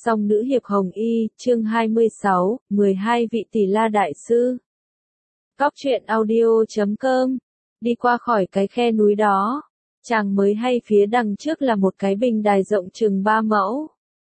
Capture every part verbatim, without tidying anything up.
Song nữ hiệp Hồng Y, chương hai mươi sáu, mười hai vị Tỷ La Đại Sư. Cóc truyện audio chấm com. Đi qua khỏi cái khe núi đó, chàng mới hay phía đằng trước là một cái bình đài rộng chừng ba mẫu.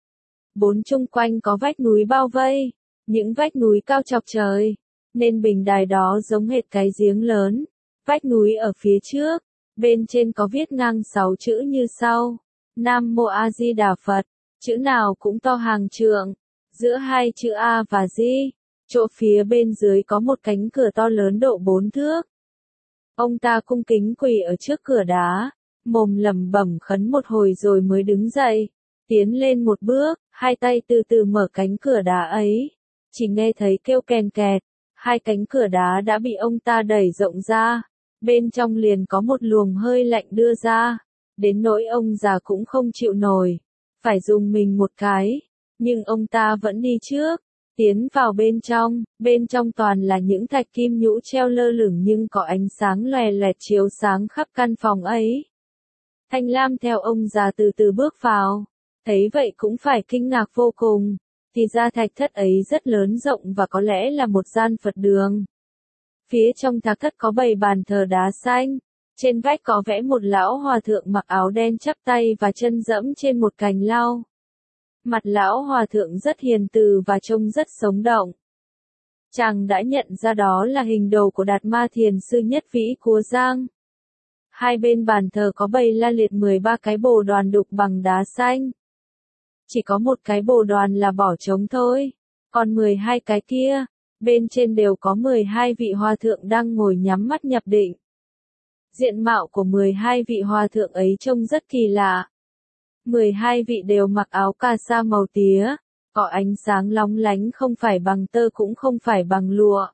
Bốn chung quanh có vách núi bao vây, những vách núi cao chọc trời, nên bình đài đó giống hệt cái giếng lớn. Vách núi ở phía trước, bên trên có viết ngang sáu chữ như sau: Nam Mô A Di Đà Phật. Chữ nào cũng to hàng trượng, giữa hai chữ A và Di, chỗ phía bên dưới có một cánh cửa to lớn độ bốn thước. Ông ta cung kính quỳ ở trước cửa đá, mồm lẩm bẩm khấn một hồi rồi mới đứng dậy, tiến lên một bước, hai tay từ từ mở cánh cửa đá ấy. Chỉ nghe thấy kêu kèn kẹt, hai cánh cửa đá đã bị ông ta đẩy rộng ra, bên trong liền có một luồng hơi lạnh đưa ra, đến nỗi ông già cũng không chịu nổi, phải dùng mình một cái, nhưng ông ta vẫn đi trước, tiến vào bên trong, bên trong toàn là những thạch kim nhũ treo lơ lửng nhưng có ánh sáng lòe loẹt chiếu sáng khắp căn phòng ấy. Thanh Lam theo ông già từ từ bước vào, thấy vậy cũng phải kinh ngạc vô cùng, thì ra thạch thất ấy rất lớn rộng và có lẽ là một gian Phật đường. Phía trong thạch thất có bày bàn thờ đá xanh. Trên vách có vẽ một lão hòa thượng mặc áo đen chắp tay và chân dẫm trên một cành lau. Mặt lão hòa thượng rất hiền từ và trông rất sống động. Chàng đã nhận ra đó là hình đồ của Đạt Ma Thiền Sư Nhất Vĩ Cúa Giang. Hai bên bàn thờ có bày la liệt mười ba cái bồ đoàn đục bằng đá xanh. Chỉ có một cái bồ đoàn là bỏ trống thôi, còn mười hai cái kia, bên trên đều có mười hai vị hòa thượng đang ngồi nhắm mắt nhập định. Diện mạo của mười hai vị hòa thượng ấy trông rất kỳ lạ. mười hai vị đều mặc áo cà sa màu tía, có ánh sáng lóng lánh không phải bằng tơ cũng không phải bằng lụa.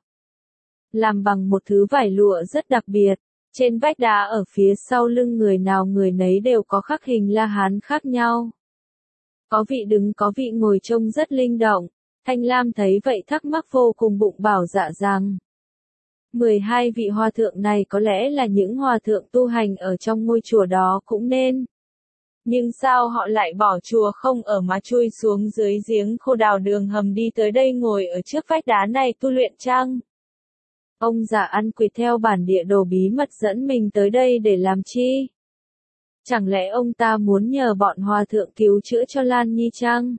Làm bằng một thứ vải lụa rất đặc biệt, trên vách đá ở phía sau lưng người nào người nấy đều có khắc hình La Hán khác nhau. Có vị đứng có vị ngồi trông rất linh động, Thanh Lam thấy vậy thắc mắc vô cùng bụng bảo dạ rằng mười hai vị hòa thượng này có lẽ là những hòa thượng tu hành ở trong ngôi chùa đó cũng nên. Nhưng sao họ lại bỏ chùa không ở mà chui xuống dưới giếng khô đào đường hầm đi tới đây ngồi ở trước vách đá này tu luyện chăng? Ông già ăn quỵt theo bản địa đồ bí mật dẫn mình tới đây để làm chi? Chẳng lẽ ông ta muốn nhờ bọn hòa thượng cứu chữa cho Lan Nhi chăng?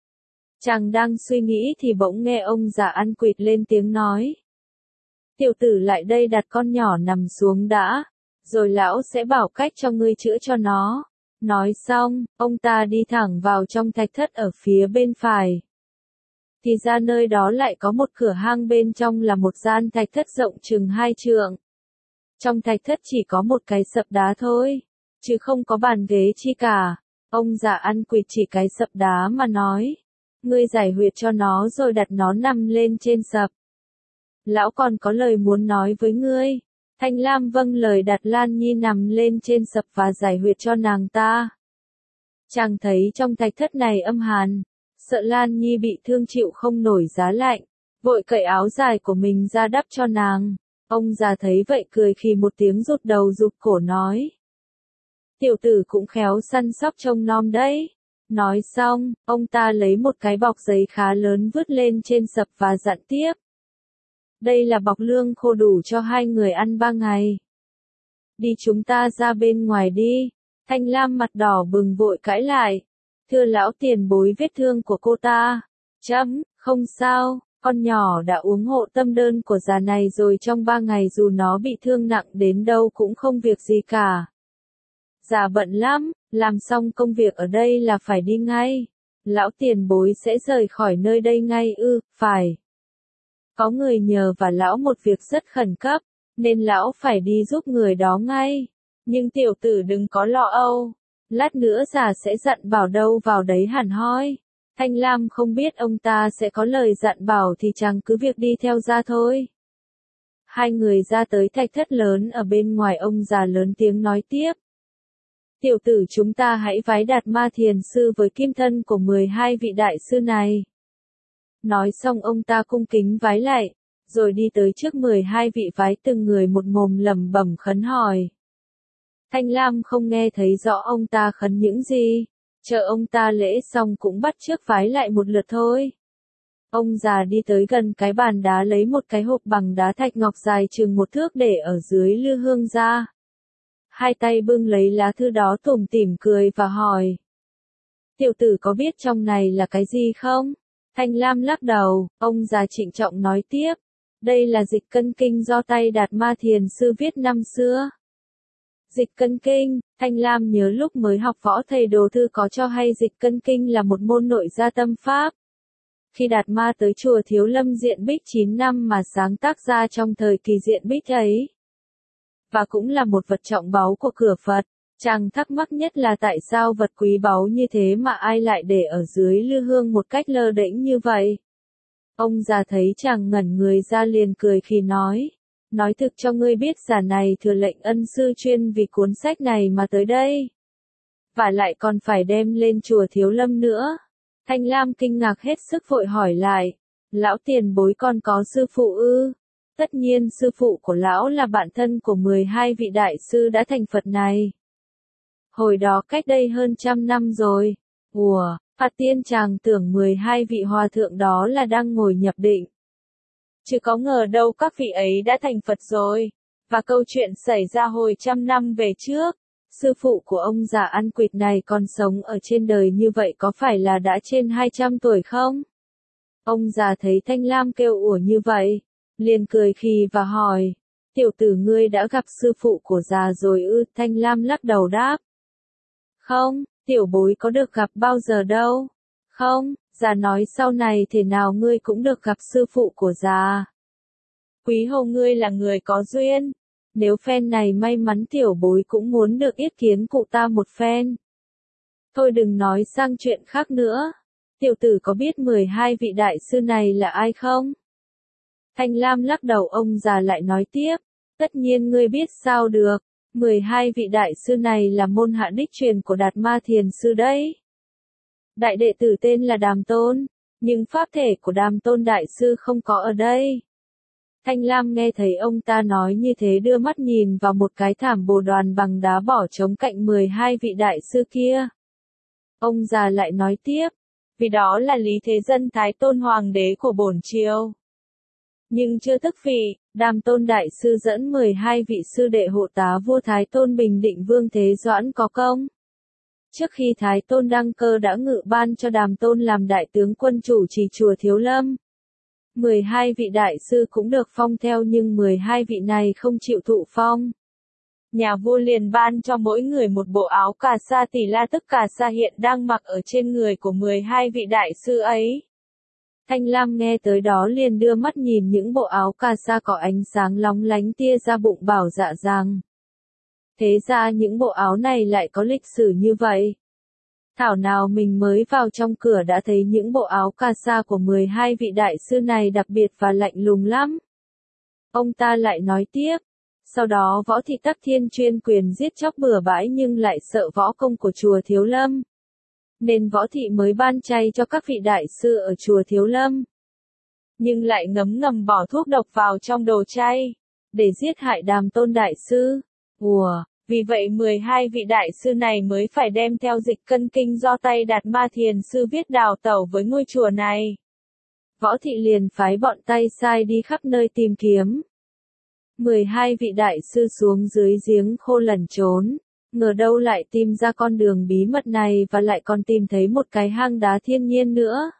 Chàng đang suy nghĩ thì bỗng nghe ông già ăn quỵt lên tiếng nói. Tiểu tử lại đây đặt con nhỏ nằm xuống đã, rồi lão sẽ bảo cách cho ngươi chữa cho nó. Nói xong, ông ta đi thẳng vào trong thạch thất ở phía bên phải. Thì ra nơi đó lại có một cửa hang, bên trong là một gian thạch thất rộng chừng hai trượng. Trong thạch thất chỉ có một cái sập đá thôi, chứ không có bàn ghế chi cả. Ông già ăn quỵt chỉ cái sập đá mà nói, ngươi giải huyệt cho nó rồi đặt nó nằm lên trên sập. Lão còn có lời muốn nói với ngươi. Thanh Lam vâng lời đặt Lan Nhi nằm lên trên sập và giải huyệt cho nàng ta. Chàng thấy trong thạch thất này âm hàn, sợ Lan Nhi bị thương chịu không nổi giá lạnh, vội cởi áo dài của mình ra đắp cho nàng. Ông già thấy vậy cười khì một tiếng rụt đầu rụt cổ nói. Tiểu tử cũng khéo săn sóc trông nom đấy. Nói xong, ông ta lấy một cái bọc giấy khá lớn vứt lên trên sập và dặn tiếp. Đây là bọc lương khô đủ cho hai người ăn ba ngày. Đi chúng ta ra bên ngoài đi. Thanh Lam mặt đỏ bừng vội cãi lại. Thưa lão tiền bối, vết thương của cô ta. Chấm, không sao, con nhỏ đã uống hộ tâm đơn của già này rồi, trong ba ngày dù nó bị thương nặng đến đâu cũng không việc gì cả. Già bận lắm, làm xong công việc ở đây là phải đi ngay. Lão tiền bối sẽ rời khỏi nơi đây ngay ư? Phải. Có người nhờ và lão một việc rất khẩn cấp, nên lão phải đi giúp người đó ngay. Nhưng tiểu tử đừng có lo âu, lát nữa già sẽ dặn bảo đâu vào đấy hẳn hoi. Thanh Lam không biết ông ta sẽ có lời dặn bảo thì chàng cứ việc đi theo ra thôi. Hai người ra tới thạch thất lớn ở bên ngoài, ông già lớn tiếng nói tiếp. Tiểu tử, chúng ta hãy vái Đạt Ma Thiền Sư với kim thân của mười hai vị đại sư này. Nói xong ông ta cung kính vái lại, rồi đi tới trước mười hai vị vái từng người một mồm lẩm bẩm khấn hỏi. Thanh Lam không nghe thấy rõ ông ta khấn những gì, Chờ ông ta lễ xong cũng bắt chước vái lại một lượt thôi. Ông già đi tới gần cái bàn đá lấy một cái hộp bằng đá thạch ngọc dài chừng một thước để ở dưới lư hương ra. Hai tay bưng lấy lá thư đó tủm tỉm cười và hỏi. Tiểu tử có biết trong này là cái gì không? Thanh Lam lắc đầu, ông già trịnh trọng nói tiếp. Đây là dịch cân kinh do tay Đạt Ma Thiền Sư viết năm xưa. Dịch cân kinh, Thanh Lam nhớ lúc mới học võ thầy Đồ Thư có cho hay dịch cân kinh là một môn nội gia tâm pháp. Khi Đạt Ma tới chùa Thiếu Lâm Diện Bích chín năm mà sáng tác ra trong thời kỳ Diện Bích ấy. Và cũng là một vật trọng báu của cửa Phật. Chàng thắc mắc nhất là tại sao vật quý báu như thế mà ai lại để ở dưới lư hương một cách lơ đễnh như vậy. Ông già thấy chàng ngẩn người ra liền cười khi nói. Nói thực cho ngươi biết giả này thừa lệnh ân sư chuyên vì cuốn sách này mà tới đây. Và lại còn phải đem lên chùa Thiếu Lâm nữa. Thanh Lam kinh ngạc hết sức vội hỏi lại. Lão tiền bối còn có sư phụ ư? Tất nhiên sư phụ của lão là bạn thân của mười hai vị đại sư đã thành Phật này. Hồi đó cách đây hơn trăm năm rồi. Ủa, Phật tiên chàng tưởng mười hai vị hòa thượng đó là đang ngồi nhập định. Chứ có ngờ đâu các vị ấy đã thành Phật rồi. Và câu chuyện xảy ra hồi trăm năm về trước. Sư phụ của ông già ăn quỵt này còn sống ở trên đời như vậy có phải là đã trên hai trăm tuổi không? Ông già thấy Thanh Lam kêu ủa như vậy. Liền cười khì và hỏi. Tiểu tử ngươi đã gặp sư phụ của già rồi ư? Thanh Lam lắc đầu đáp. Không, tiểu bối có được gặp bao giờ đâu. Không, già nói sau này thế nào ngươi cũng được gặp sư phụ của già. Quý hầu ngươi là người có duyên. Nếu phen này may mắn tiểu bối cũng muốn được yết kiến cụ ta một phen. Thôi đừng nói sang chuyện khác nữa. Tiểu tử có biết mười hai vị đại sư này là ai không? Thanh Lam lắc đầu ông già lại nói tiếp. Tất nhiên ngươi biết sao được. mười hai vị đại sư này là môn hạ đích truyền của Đạt Ma Thiền Sư đấy. Đại đệ tử tên là Đàm Tôn, nhưng pháp thể của Đàm Tôn đại sư không có ở đây. Thanh Lam nghe thấy ông ta nói như thế đưa mắt nhìn vào một cái thảm bồ đoàn bằng đá bỏ trống cạnh mười hai vị đại sư kia. Ông già lại nói tiếp, vì đó là Lý Thế Dân Thái Tôn Hoàng đế của bổn triều. Nhưng chưa tức vị, Đàm Tôn đại sư dẫn mười hai vị sư đệ hộ tá vua Thái Tôn Bình Định Vương Thế Doãn có công. Trước khi Thái Tôn đăng cơ đã ngự ban cho Đàm Tôn làm đại tướng quân chủ trì chùa Thiếu Lâm. mười hai vị đại sư cũng được phong theo nhưng mười hai vị này không chịu thụ phong. Nhà vua liền ban cho mỗi người một bộ áo cà sa tỷ la tức cà sa hiện đang mặc ở trên người của mười hai vị đại sư ấy. Thanh Lam nghe tới đó liền đưa mắt nhìn những bộ áo cà sa có ánh sáng lóng lánh tia ra bụng bảo dạ rằng. Thế ra những bộ áo này lại có lịch sử như vậy. Thảo nào mình mới vào trong cửa đã thấy những bộ áo cà sa của mười hai vị đại sư này đặc biệt và lạnh lùng lắm. Ông ta lại nói tiếp. Sau đó Võ Thị Tắc Thiên chuyên quyền giết chóc bừa bãi nhưng lại sợ võ công của chùa Thiếu Lâm. Nên Võ Thị mới ban chay cho các vị đại sư ở chùa Thiếu Lâm. Nhưng lại ngấm ngầm bỏ thuốc độc vào trong đồ chay. Để giết hại Đàm Tôn đại sư. Ủa, vì vậy mười hai vị đại sư này mới phải đem theo dịch cân kinh do tay Đạt Ma Thiền Sư viết đào tẩu với ngôi chùa này. Võ Thị liền phái bọn tay sai đi khắp nơi tìm kiếm. mười hai vị đại sư xuống dưới giếng khô lẩn trốn, ngờ đâu lại tìm ra con đường bí mật này và lại còn tìm thấy một cái hang đá thiên nhiên nữa.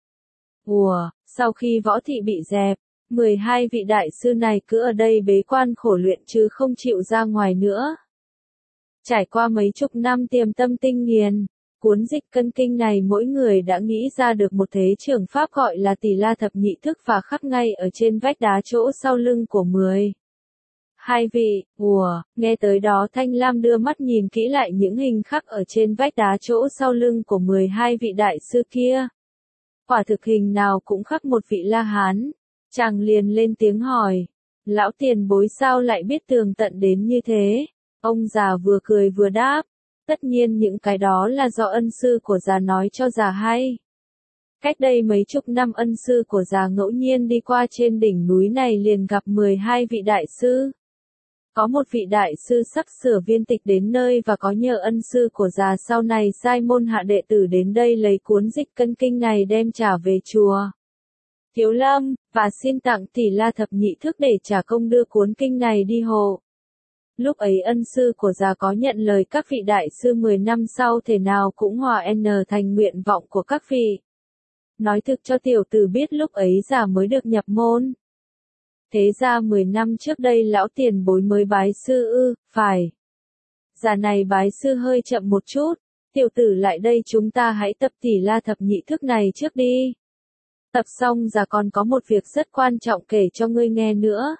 Ủa, sau khi Võ Thị bị dẹp, mười hai vị đại sư này cứ ở đây bế quan khổ luyện chứ không chịu ra ngoài nữa. Trải qua mấy chục năm tiềm tâm tinh nghiền, cuốn dịch cân kinh này mỗi người đã nghĩ ra được một thế trưởng pháp gọi là Tỷ La Thập Nhị Thức và khắc ngay ở trên vách đá chỗ sau lưng của mười. Hai vị, ùa, nghe tới đó Thanh Lam đưa mắt nhìn kỹ lại những hình khắc ở trên vách đá chỗ sau lưng của mười hai vị đại sư kia. Quả thực hình nào cũng khắc một vị La Hán. Chàng liền lên tiếng hỏi, lão tiền bối sao lại biết tường tận đến như thế? Ông già vừa cười vừa đáp, tất nhiên những cái đó là do ân sư của già nói cho già hay. Cách đây mấy chục năm ân sư của già ngẫu nhiên đi qua trên đỉnh núi này liền gặp mười hai vị đại sư. Có một vị đại sư sắp sửa viên tịch đến nơi và có nhờ ân sư của già sau này sai môn hạ đệ tử đến đây lấy cuốn dịch cân kinh này đem trả về chùa Thiếu Lâm, và xin tặng Tỷ La thập nhị thức để trả công đưa cuốn kinh này đi hộ. Lúc ấy ân sư của già có nhận lời các vị đại sư mười năm sau thể nào cũng hòa n thành nguyện vọng của các vị. Nói thực cho tiểu tử biết lúc ấy già mới được nhập môn. Thế ra mười năm trước đây lão tiền bối mới bái sư ư, phải. Già này bái sư hơi chậm một chút, tiểu tử lại đây chúng ta hãy tập Tỷ La thập nhị thức này trước đi. Tập xong già còn có một việc rất quan trọng kể cho ngươi nghe nữa.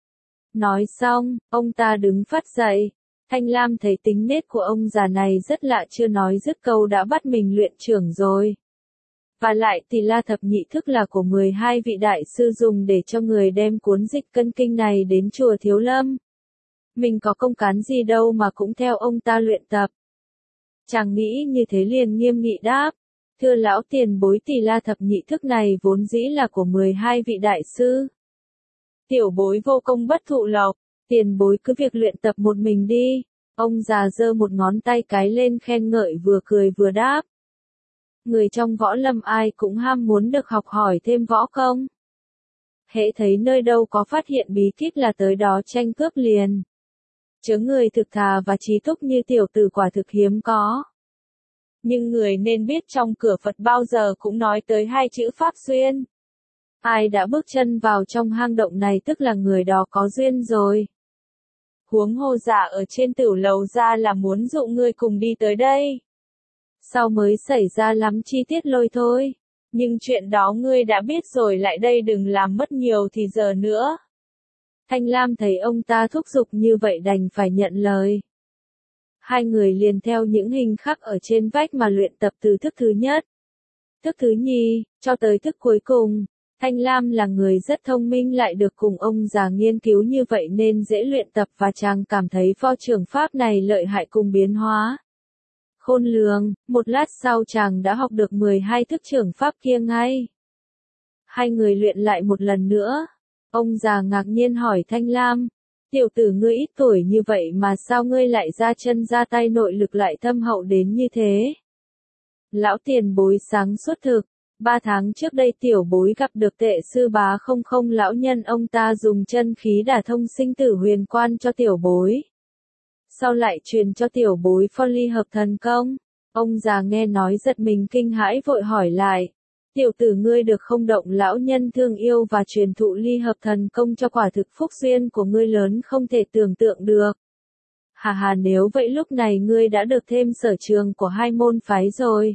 Nói xong, ông ta đứng phát dậy. Thanh Lam thấy tính nết của ông già này rất lạ, chưa nói dứt câu đã bắt mình luyện trưởng rồi. Và lại Tỷ La thập nhị thức là của mười hai vị đại sư dùng để cho người đem cuốn dịch cân kinh này đến chùa Thiếu Lâm. Mình có công cán gì đâu mà cũng theo ông ta luyện tập. Chàng nghĩ như thế liền nghiêm nghị đáp. Thưa lão tiền bối, Tỷ La thập nhị thức này vốn dĩ là của mười hai vị đại sư. Tiểu bối vô công bất thụ lộc, tiền bối cứ việc luyện tập một mình đi. Ông già giơ một ngón tay cái lên khen ngợi, vừa cười vừa đáp. Người trong võ lâm ai cũng ham muốn được học hỏi thêm võ công. Hễ thấy nơi đâu có phát hiện bí kíp là tới đó tranh cướp liền. Chớ người thực thà và trí túc như tiểu tử quả thực hiếm có. Nhưng người nên biết trong cửa Phật bao giờ cũng nói tới hai chữ Pháp duyên. Ai đã bước chân vào trong hang động này tức là người đó có duyên rồi. Huống hồ giả ở trên tửu lầu ra là muốn dụ ngươi cùng đi tới đây. Sau mới xảy ra lắm chi tiết lôi thôi. Nhưng chuyện đó ngươi đã biết rồi, lại đây đừng làm mất nhiều thì giờ nữa. Thanh Lam thấy ông ta thúc giục như vậy đành phải nhận lời. Hai người liền theo những hình khắc ở trên vách mà luyện tập từ thức thứ nhất, thức thứ nhì, cho tới thức cuối cùng. Thanh Lam là người rất thông minh, lại được cùng ông già nghiên cứu như vậy nên dễ luyện tập, và chàng cảm thấy pho trường pháp này lợi hại cùng biến hóa khôn lường. Một lát sau chàng đã học được mười hai thức trường pháp kia ngay. Hai người luyện lại một lần nữa. Ông già ngạc nhiên hỏi Thanh Lam, tiểu tử ngươi ít tuổi như vậy mà sao ngươi lại ra chân ra tay, nội lực lại thâm hậu đến như thế? Lão tiền bối sáng suốt thực. Ba tháng trước đây tiểu bối gặp được tệ sư bá không không lão nhân, ông ta dùng chân khí đả thông sinh tử huyền quan cho tiểu bối. Sau lại truyền cho tiểu bối pho ly hợp thần công. Ông già nghe nói giật mình kinh hãi, vội hỏi lại. Tiểu tử ngươi được không động lão nhân thương yêu và truyền thụ ly hợp thần công cho, quả thực phúc duyên của ngươi lớn không thể tưởng tượng được. Hà hà, nếu vậy lúc này ngươi đã được thêm sở trường của hai môn phái rồi.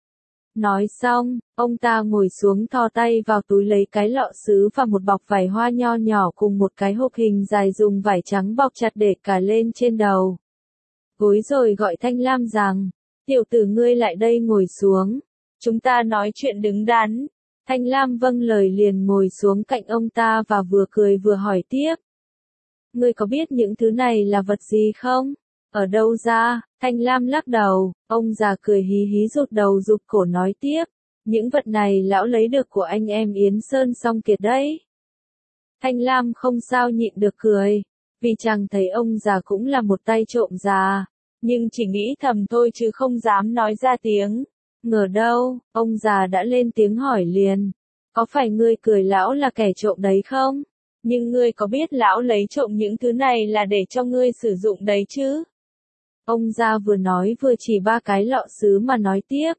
Nói xong, ông ta ngồi xuống thò tay vào túi lấy cái lọ sứ và một bọc vải hoa nho nhỏ cùng một cái hộp hình dài dùng vải trắng bọc chặt để cả lên trên đầu. Gối rồi gọi Thanh Lam rằng, tiểu tử ngươi lại đây ngồi xuống. Chúng ta nói chuyện đứng đắn. Thanh Lam vâng lời liền ngồi xuống cạnh ông ta và vừa cười vừa hỏi tiếp. Ngươi có biết những thứ này là vật gì không? Ở đâu ra? Thanh Lam lắc đầu. Ông già cười hí hí rụt đầu rụt cổ nói tiếp. Những vật này lão lấy được của anh em Yến Sơn Song Kiệt đấy. Thanh Lam không sao nhịn được cười. Vì chàng thấy ông già cũng là một tay trộm già. Nhưng chỉ nghĩ thầm thôi chứ không dám nói ra tiếng. Ngờ đâu, ông già đã lên tiếng hỏi liền. Có phải ngươi cười lão là kẻ trộm đấy không? Nhưng ngươi có biết lão lấy trộm những thứ này là để cho ngươi sử dụng đấy chứ? Ông già vừa nói vừa chỉ ba cái lọ sứ mà nói tiếp.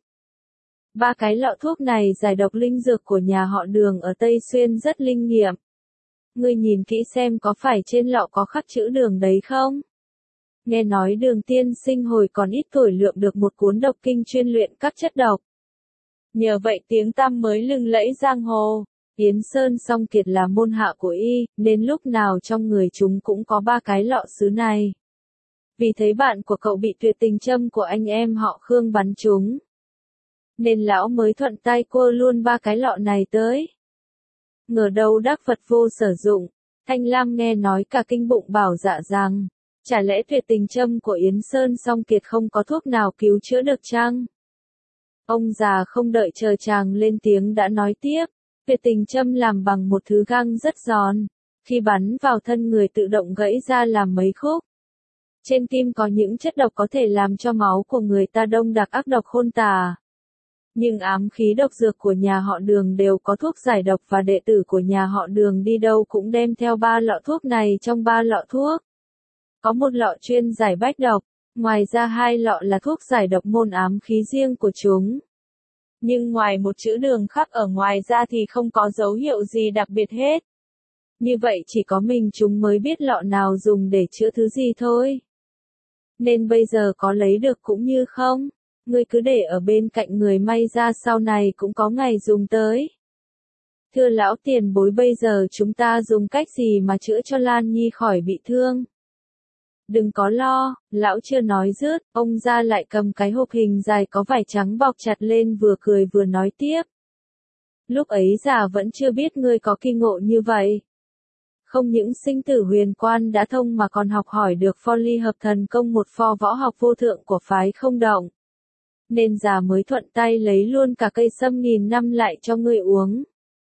Ba cái lọ thuốc này giải độc linh dược của nhà họ Đường ở Tây Xuyên rất linh nghiệm. Ngươi nhìn kỹ xem có phải trên lọ có khắc chữ Đường đấy không? Nghe nói Đường tiên sinh hồi còn ít tuổi lượm được một cuốn độc kinh chuyên luyện các chất độc. Nhờ vậy tiếng tăm mới lừng lẫy giang hồ. Yến Sơn Song Kiệt là môn hạ của y, nên lúc nào trong người chúng cũng có ba cái lọ sứ này. Vì thấy bạn của cậu bị tuyệt tình châm của anh em họ Khương bắn trúng, nên lão mới thuận tay cua luôn ba cái lọ này tới. Ngờ đâu đắc Phật vô sử dụng. Thanh Lam nghe nói cả kinh bụng bảo dạ rằng, chả lẽ tuyệt tình châm của Yến Sơn Song Kiệt không có thuốc nào cứu chữa được chăng? Ông già không đợi chờ chàng lên tiếng đã nói tiếp, tuyệt tình châm làm bằng một thứ găng rất giòn, Khi bắn vào thân người tự động gãy ra làm mấy khúc. Trên kim có những chất độc có thể làm cho máu của người ta đông đặc ác độc khôn tả. Nhưng ám khí độc dược của nhà họ Đường đều có thuốc giải độc và đệ tử của nhà họ Đường đi đâu cũng đem theo ba lọ thuốc này trong ba lọ thuốc. Có một lọ chuyên giải bách độc, ngoài ra hai lọ là thuốc giải độc môn ám khí riêng của chúng. Nhưng ngoài một chữ Đường khắc ở ngoài ra thì không có dấu hiệu gì đặc biệt hết. Như vậy chỉ có mình chúng mới biết lọ nào dùng để chữa thứ gì thôi. Nên bây giờ có lấy được cũng như không, ngươi cứ để ở bên cạnh người may ra sau này cũng có ngày dùng tới. Thưa lão tiền bối, bây giờ chúng ta dùng cách gì mà chữa cho Lan Nhi khỏi bị thương? Đừng có lo, lão chưa nói dứt, ông ra lại cầm cái hộp hình dài có vải trắng bọc chặt lên vừa cười vừa nói tiếp. Lúc ấy già vẫn chưa biết ngươi có kỳ ngộ như vậy. Không những sinh tử huyền quan đã thông mà còn học hỏi được pho ly hợp thần công, một pho võ học vô thượng của phái Không Động. Nên già mới thuận tay lấy luôn cả cây sâm nghìn năm lại cho ngươi uống.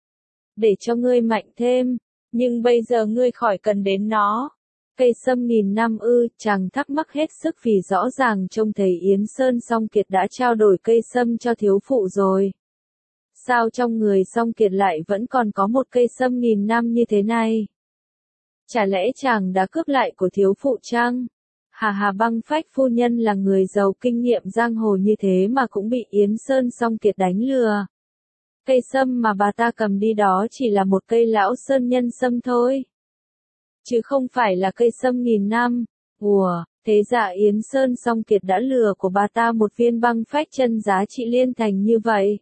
Để cho ngươi mạnh thêm, nhưng bây giờ ngươi khỏi cần đến nó. Cây sâm nghìn năm ư? Chàng thắc mắc hết sức vì rõ ràng trông thấy Yến Sơn Song Kiệt đã trao đổi cây sâm cho thiếu phụ rồi. Sao trong người Song Kiệt lại vẫn còn có một cây sâm nghìn năm như thế này? Chả lẽ chàng đã cướp lại của thiếu phụ chăng? Hà hà, Băng Phách phu nhân là người giàu kinh nghiệm giang hồ như thế mà cũng bị Yến Sơn Song Kiệt đánh lừa. Cây sâm mà bà ta cầm đi đó chỉ là một cây lão sơn nhân sâm thôi. Chứ không phải là cây sâm nghìn năm. Ủa, thế dạ Yến Sơn Song Kiệt đã lừa của bà ta một viên băng phách chân giá trị liên thành như vậy.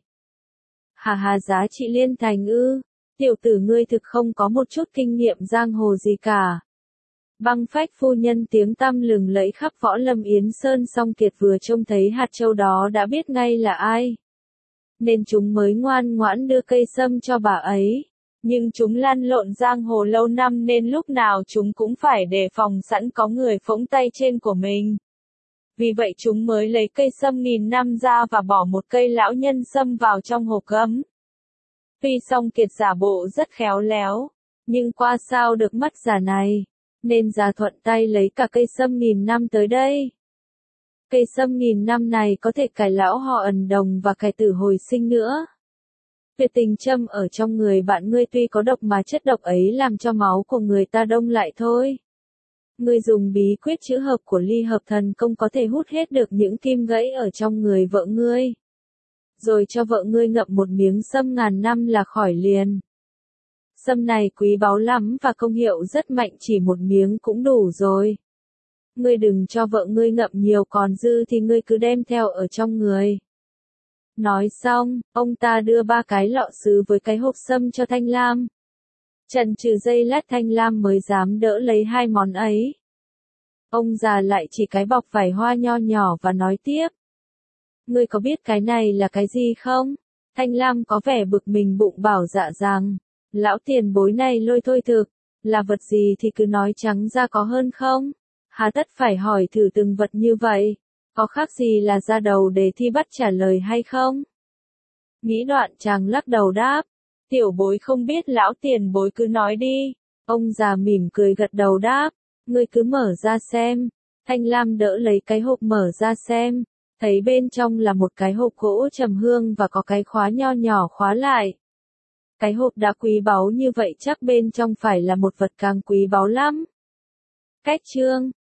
Hà hà, giá trị liên thành ư? Tiểu tử ngươi thực không có một chút kinh nghiệm giang hồ gì cả. Băng Phách phu nhân tiếng tăm lừng lẫy khắp võ lâm Yến Sơn Song Kiệt vừa trông thấy hạt châu đó đã biết ngay là ai. Nên chúng mới ngoan ngoãn đưa cây sâm cho bà ấy. Nhưng chúng lăn lộn giang hồ lâu năm nên lúc nào chúng cũng phải đề phòng sẵn có người phỗng tay trên của mình. Vì vậy chúng mới lấy cây sâm nghìn năm ra và bỏ một cây lão nhân sâm vào trong hộp gấm. Tuy Song Kiệt giả bộ rất khéo léo, nhưng qua sao được mắt giả này, nên già thuận tay lấy cả cây sâm nghìn năm tới đây. Cây sâm nghìn năm này có thể cải lão họ ẩn đồng và cải tử hồi sinh nữa. Tuyệt tình châm ở trong người bạn ngươi tuy có độc mà chất độc ấy làm cho máu của người ta đông lại thôi. Ngươi dùng bí quyết chữa hợp của ly hợp thần công có thể hút hết được những kim gãy ở trong người vợ ngươi. Rồi cho vợ ngươi ngậm một miếng sâm ngàn năm là khỏi liền. Sâm này quý báu lắm và công hiệu rất mạnh, chỉ một miếng cũng đủ rồi. Ngươi đừng cho vợ ngươi ngậm nhiều, còn dư thì ngươi cứ đem theo ở trong người. Nói xong, ông ta đưa ba cái lọ sứ với cái hộp sâm cho Thanh Lam. Chần chừ giây lát Thanh Lam mới dám đỡ lấy hai món ấy. Ông già lại chỉ cái bọc vải hoa nho nhỏ và nói tiếp. Ngươi có biết cái này là cái gì không? Thanh Lam có vẻ bực mình bụng bảo dạ rằng, lão tiền bối này lôi thôi thực, là vật gì thì cứ nói trắng ra có hơn không? Hà tất phải hỏi thử từng vật như vậy, có khác gì là ra đầu đề thi bắt trả lời hay không? Nghĩ đoạn chàng lắc đầu đáp, tiểu bối không biết, lão tiền bối cứ nói đi. Ông già mỉm cười gật đầu đáp, ngươi cứ mở ra xem. Thanh Lam đỡ lấy cái hộp mở ra xem. Thấy bên trong là một cái hộp gỗ trầm hương và có cái khóa nho nhỏ khóa lại. Cái hộp đã quý báu như vậy chắc bên trong phải là một vật càng quý báu lắm. Cách chương